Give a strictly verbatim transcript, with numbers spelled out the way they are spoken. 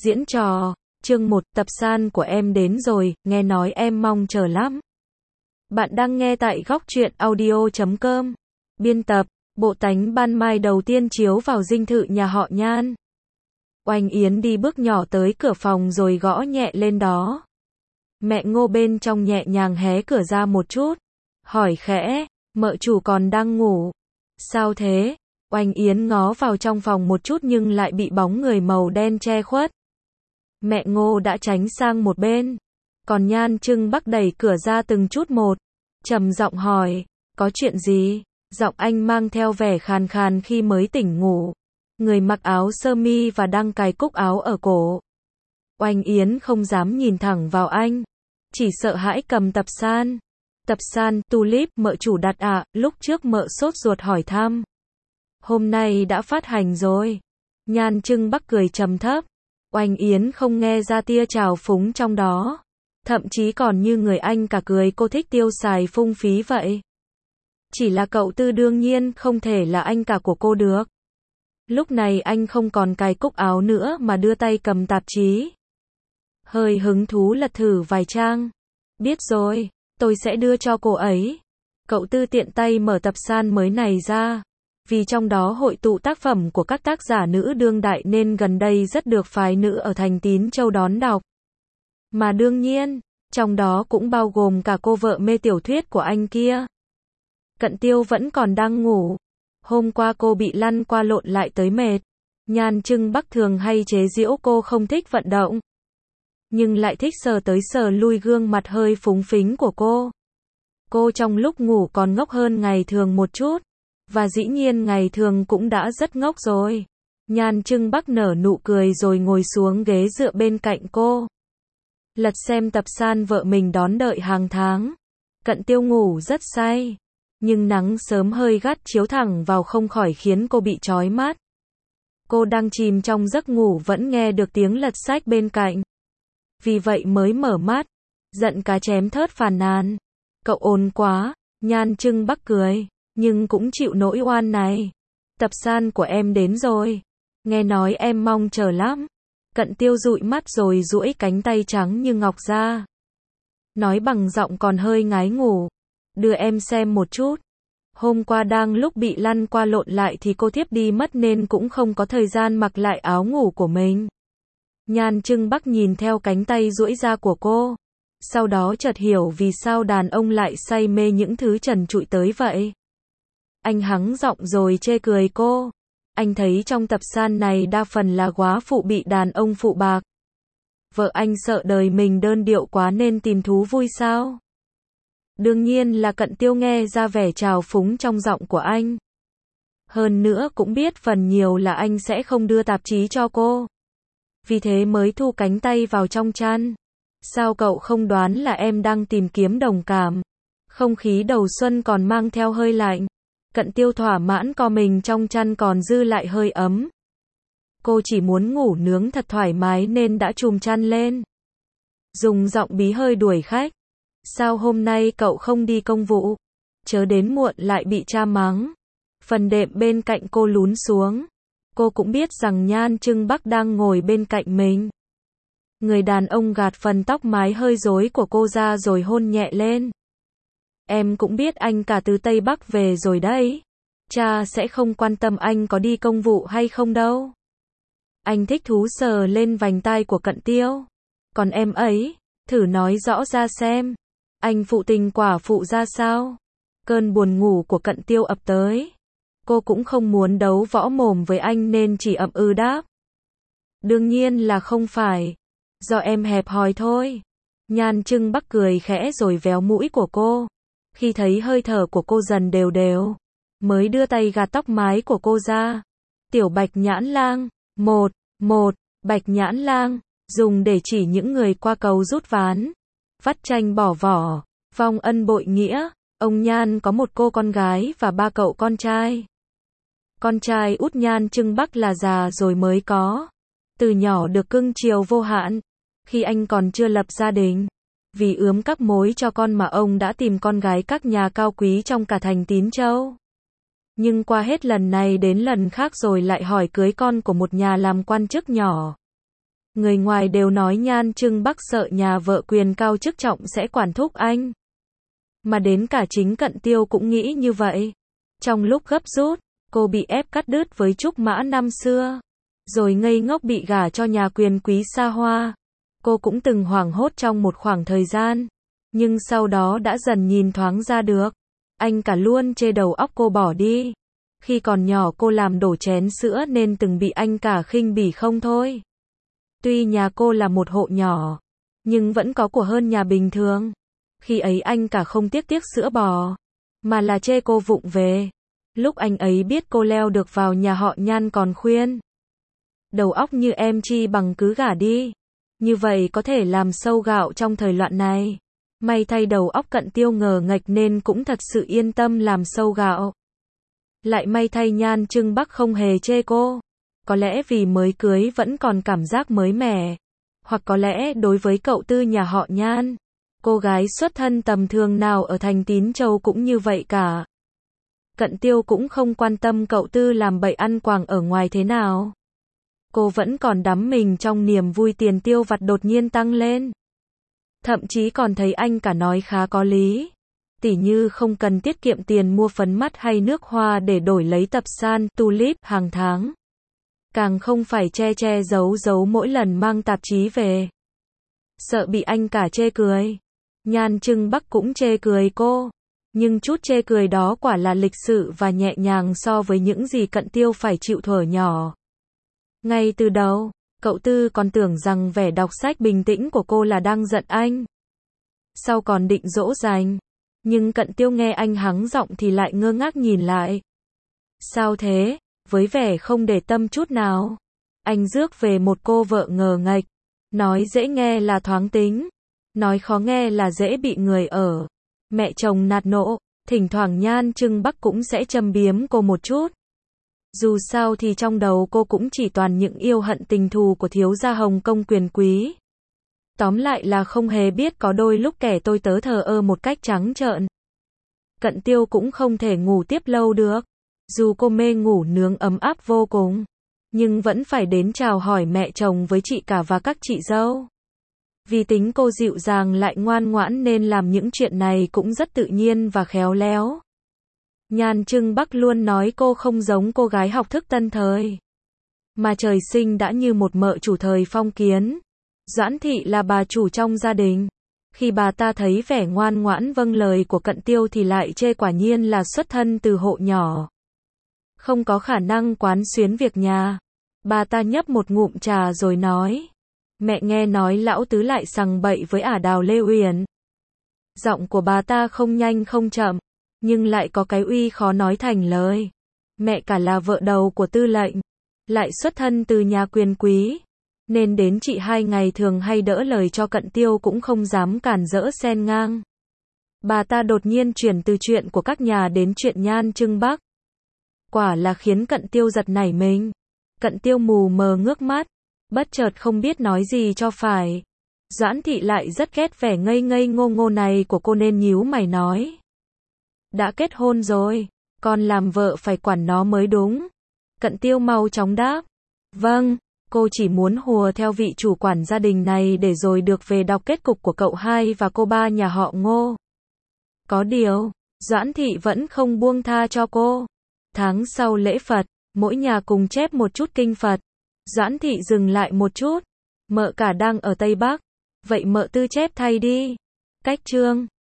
Diễn trò, chương một, tập san của em đến rồi, nghe nói em mong chờ lắm. Bạn đang nghe tại góc truyện audio chấm com. Biên tập, bộ tánh ban mai đầu tiên chiếu vào dinh thự nhà họ Nhan. Oanh Yến đi bước nhỏ tới cửa phòng rồi gõ nhẹ lên đó. Mẹ Ngô bên trong nhẹ nhàng hé cửa ra một chút. Hỏi khẽ, mợ chủ còn đang ngủ. Sao thế? Oanh Yến ngó vào trong phòng một chút nhưng lại bị bóng người màu đen che khuất. Mẹ Ngô đã tránh sang một bên. Còn Nhan Trưng Bắc đẩy cửa ra từng chút một. Trầm giọng hỏi, có chuyện gì? Giọng anh mang theo vẻ khàn khàn khi mới tỉnh ngủ. Người mặc áo sơ mi và đang cài cúc áo ở cổ. Oanh Yến không dám nhìn thẳng vào anh. Chỉ sợ hãi cầm tập san. Tập san, tulip, mợ chủ đặt ạ, à, lúc trước mợ sốt ruột hỏi thăm. Hôm nay đã phát hành rồi. Nhan Trưng Bắc cười trầm thấp. Oanh Yến không nghe ra tia trào phúng trong đó. Thậm chí còn như người anh cả cười cô thích tiêu xài phung phí vậy. Chỉ là cậu Tư đương nhiên không thể là anh cả của cô được. Lúc này anh không còn cài cúc áo nữa mà đưa tay cầm tạp chí. Hơi hứng thú lật thử vài trang. Biết rồi, tôi sẽ đưa cho cô ấy. Cậu Tư tiện tay mở tập san mới này ra. Vì trong đó hội tụ tác phẩm của các tác giả nữ đương đại nên gần đây rất được phái nữ ở thành Tín Châu đón đọc. Mà đương nhiên, trong đó cũng bao gồm cả cô vợ mê tiểu thuyết của anh kia. Cận Tiêu vẫn còn đang ngủ. Hôm qua cô bị lăn qua lộn lại tới mệt. Nhan Trưng Bắc thường hay chế giễu cô không thích vận động. Nhưng lại thích sờ tới sờ lui gương mặt hơi phúng phính của cô. Cô trong lúc ngủ còn ngốc hơn ngày thường một chút. Và dĩ nhiên ngày thường cũng đã rất ngốc rồi. Nhan Trưng Bắc nở nụ cười rồi ngồi xuống ghế dựa bên cạnh cô. Lật xem tập san vợ mình đón đợi hàng tháng. Cận Tiêu ngủ rất say. Nhưng nắng sớm hơi gắt chiếu thẳng vào không khỏi khiến cô bị chói mắt. Cô đang chìm trong giấc ngủ vẫn nghe được tiếng lật sách bên cạnh. Vì vậy mới mở mắt. Giận cá chém thớt phàn nàn. Cậu ồn quá. Nhan Trưng Bắc cười. Nhưng cũng chịu nỗi oan này. Tập san của em đến rồi. Nghe nói em mong chờ lắm. Cận Tiêu dụi mắt rồi duỗi cánh tay trắng như ngọc ra. Nói bằng giọng còn hơi ngái ngủ. Đưa em xem một chút. Hôm qua đang lúc bị lăn qua lộn lại thì cô thiếp đi mất nên cũng không có thời gian mặc lại áo ngủ của mình. Nhan Trưng Bắc nhìn theo cánh tay duỗi ra của cô. Sau đó chợt hiểu vì sao đàn ông lại say mê những thứ trần trụi tới vậy. Anh hắng giọng rồi chê cười cô. Anh thấy trong tập san này đa phần là góa phụ bị đàn ông phụ bạc. Vợ anh sợ đời mình đơn điệu quá nên tìm thú vui sao? Đương nhiên là Cận Tiêu nghe ra vẻ trào phúng trong giọng của anh. Hơn nữa cũng biết phần nhiều là anh sẽ không đưa tạp chí cho cô. Vì thế mới thu cánh tay vào trong chăn. Sao cậu không đoán là em đang tìm kiếm đồng cảm? Không khí đầu xuân còn mang theo hơi lạnh. Cận Tiêu thỏa mãn co mình trong chăn còn dư lại hơi ấm. Cô chỉ muốn ngủ nướng thật thoải mái nên đã trùm chăn lên. Dùng giọng bí hơi đuổi khách. Sao hôm nay cậu không đi công vụ? Chớ đến muộn lại bị cha mắng. Phần đệm bên cạnh cô lún xuống. Cô cũng biết rằng Nhan Trưng Bắc đang ngồi bên cạnh mình. Người đàn ông gạt phần tóc mái hơi rối của cô ra rồi hôn nhẹ lên. Em cũng biết anh cả từ Tây Bắc về rồi đấy. Cha sẽ không quan tâm anh có đi công vụ hay không đâu. Anh thích thú sờ lên vành tai của Cận Tiêu. Còn em ấy, thử nói rõ ra xem. Anh phụ tình quả phụ ra sao? Cơn buồn ngủ của Cận Tiêu ập tới. Cô cũng không muốn đấu võ mồm với anh nên chỉ ậm ừ đáp. Đương nhiên là không phải. Do em hẹp hòi thôi. Nhan Trưng Bắc cười khẽ rồi véo mũi của cô. Khi thấy hơi thở của cô dần đều đều, mới đưa tay gạt tóc mái của cô ra. Tiểu Bạch Nhãn Lang, một, một, Bạch Nhãn Lang, dùng để chỉ những người qua cầu rút ván. Vắt tranh bỏ vỏ, vong ân bội nghĩa. Ông Nhan có một cô con gái và ba cậu con trai. Con trai út Nhan Trưng Bắc là già rồi mới có. Từ nhỏ được cưng chiều vô hạn. Khi anh còn chưa lập gia đình. Vì ướm các mối cho con mà ông đã tìm con gái các nhà cao quý trong cả thành Tín Châu. Nhưng qua hết lần này đến lần khác rồi lại hỏi cưới con của một nhà làm quan chức nhỏ. Người ngoài đều nói Nhan Trưng Bắc sợ nhà vợ quyền cao chức trọng sẽ quản thúc anh. Mà đến cả chính Cận Tiêu cũng nghĩ như vậy. Trong lúc gấp rút, cô bị ép cắt đứt với Trúc Mã năm xưa. Rồi ngây ngốc bị gả cho nhà quyền quý xa hoa. Cô cũng từng hoảng hốt trong một khoảng thời gian. Nhưng sau đó đã dần nhìn thoáng ra được. Anh cả luôn chê đầu óc cô bỏ đi. Khi còn nhỏ cô làm đổ chén sữa nên từng bị anh cả khinh bỉ không thôi. Tuy nhà cô là một hộ nhỏ, nhưng vẫn có của hơn nhà bình thường. Khi ấy anh cả không tiếc tiếc sữa bò, mà là chê cô vụng về. Lúc anh ấy biết cô leo được vào nhà họ Nhan còn khuyên. Đầu óc như em chi bằng cứ gả đi. Như vậy có thể làm sâu gạo trong thời loạn này. May thay đầu óc Cận Tiêu ngờ nghệch nên cũng thật sự yên tâm làm sâu gạo. Lại may thay Nhan Trưng Bắc không hề chê cô. Có lẽ vì mới cưới vẫn còn cảm giác mới mẻ. Hoặc có lẽ đối với cậu Tư nhà họ Nhan, cô gái xuất thân tầm thường nào ở thành Tín Châu cũng như vậy cả. Cận Tiêu cũng không quan tâm cậu Tư làm bậy ăn quàng ở ngoài thế nào. Cô vẫn còn đắm mình trong niềm vui tiền tiêu vặt đột nhiên tăng lên. Thậm chí còn thấy anh cả nói khá có lý. Tỉ như không cần tiết kiệm tiền mua phấn mắt hay nước hoa để đổi lấy tập san, tulip hàng tháng. Càng không phải che che giấu giấu mỗi lần mang tạp chí về. Sợ bị anh cả chê cười. Nhan Trưng Bắc cũng chê cười cô. Nhưng chút chê cười đó quả là lịch sự và nhẹ nhàng so với những gì Cận Tiêu phải chịu thuở nhỏ. Ngay từ đầu, cậu Tư còn tưởng rằng vẻ đọc sách bình tĩnh của cô là đang giận anh. Sau còn định dỗ dành. Nhưng Cận Tiêu nghe anh hắng giọng thì lại ngơ ngác nhìn lại. Sao thế? Với vẻ không để tâm chút nào. Anh rước về một cô vợ ngờ nghệch. Nói dễ nghe là thoáng tính. Nói khó nghe là dễ bị người ở. Mẹ chồng nạt nộ. Thỉnh thoảng Nhan Trưng Bắc cũng sẽ châm biếm cô một chút. Dù sao thì trong đầu cô cũng chỉ toàn những yêu hận tình thù của thiếu gia Hồng Kông quyền quý. Tóm lại là không hề biết có đôi lúc kẻ tôi tớ thờ ơ một cách trắng trợn. Cận Tiêu cũng không thể ngủ tiếp lâu được. Dù cô mê ngủ nướng ấm áp vô cùng, nhưng vẫn phải đến chào hỏi mẹ chồng với chị cả và các chị dâu. Vì tính cô dịu dàng lại ngoan ngoãn nên làm những chuyện này cũng rất tự nhiên và khéo léo. Nhan Trưng Bắc luôn nói cô không giống cô gái học thức tân thời, mà trời sinh đã như một mợ chủ thời phong kiến. Doãn Thị là bà chủ trong gia đình. Khi bà ta thấy vẻ ngoan ngoãn vâng lời của Cận Tiêu thì lại chê quả nhiên là xuất thân từ hộ nhỏ, không có khả năng quán xuyến việc nhà. Bà ta nhấp một ngụm trà rồi nói. Mẹ nghe nói lão tứ lại sằng bậy với ả Đào Lê Uyển. Giọng của bà ta không nhanh không chậm, nhưng lại có cái uy khó nói thành lời. Mẹ cả là vợ đầu của tư lệnh, lại xuất thân từ nhà quyền quý, nên đến chị hai ngày thường hay đỡ lời cho Cận Tiêu cũng không dám cản rỡ xen ngang. Bà ta đột nhiên chuyển từ chuyện của các nhà đến chuyện Nhan Trưng Bắc. Quả là khiến Cận Tiêu giật nảy mình. Cận Tiêu mù mờ ngước mắt, bất chợt không biết nói gì cho phải. Doãn Thị lại rất ghét vẻ ngây ngây ngô ngô này của cô nên nhíu mày nói. Đã kết hôn rồi, con làm vợ phải quản nó mới đúng. Cận Tiêu mau chóng đáp. Vâng, cô chỉ muốn hùa theo vị chủ quản gia đình này để rồi được về đọc kết cục của cậu hai và cô ba nhà họ Ngô. Có điều, Doãn Thị vẫn không buông tha cho cô. Tháng sau lễ Phật, mỗi nhà cùng chép một chút kinh Phật. Doãn Thị dừng lại một chút. Mợ cả đang ở Tây Bắc. Vậy mợ Tư chép thay đi. Cách chương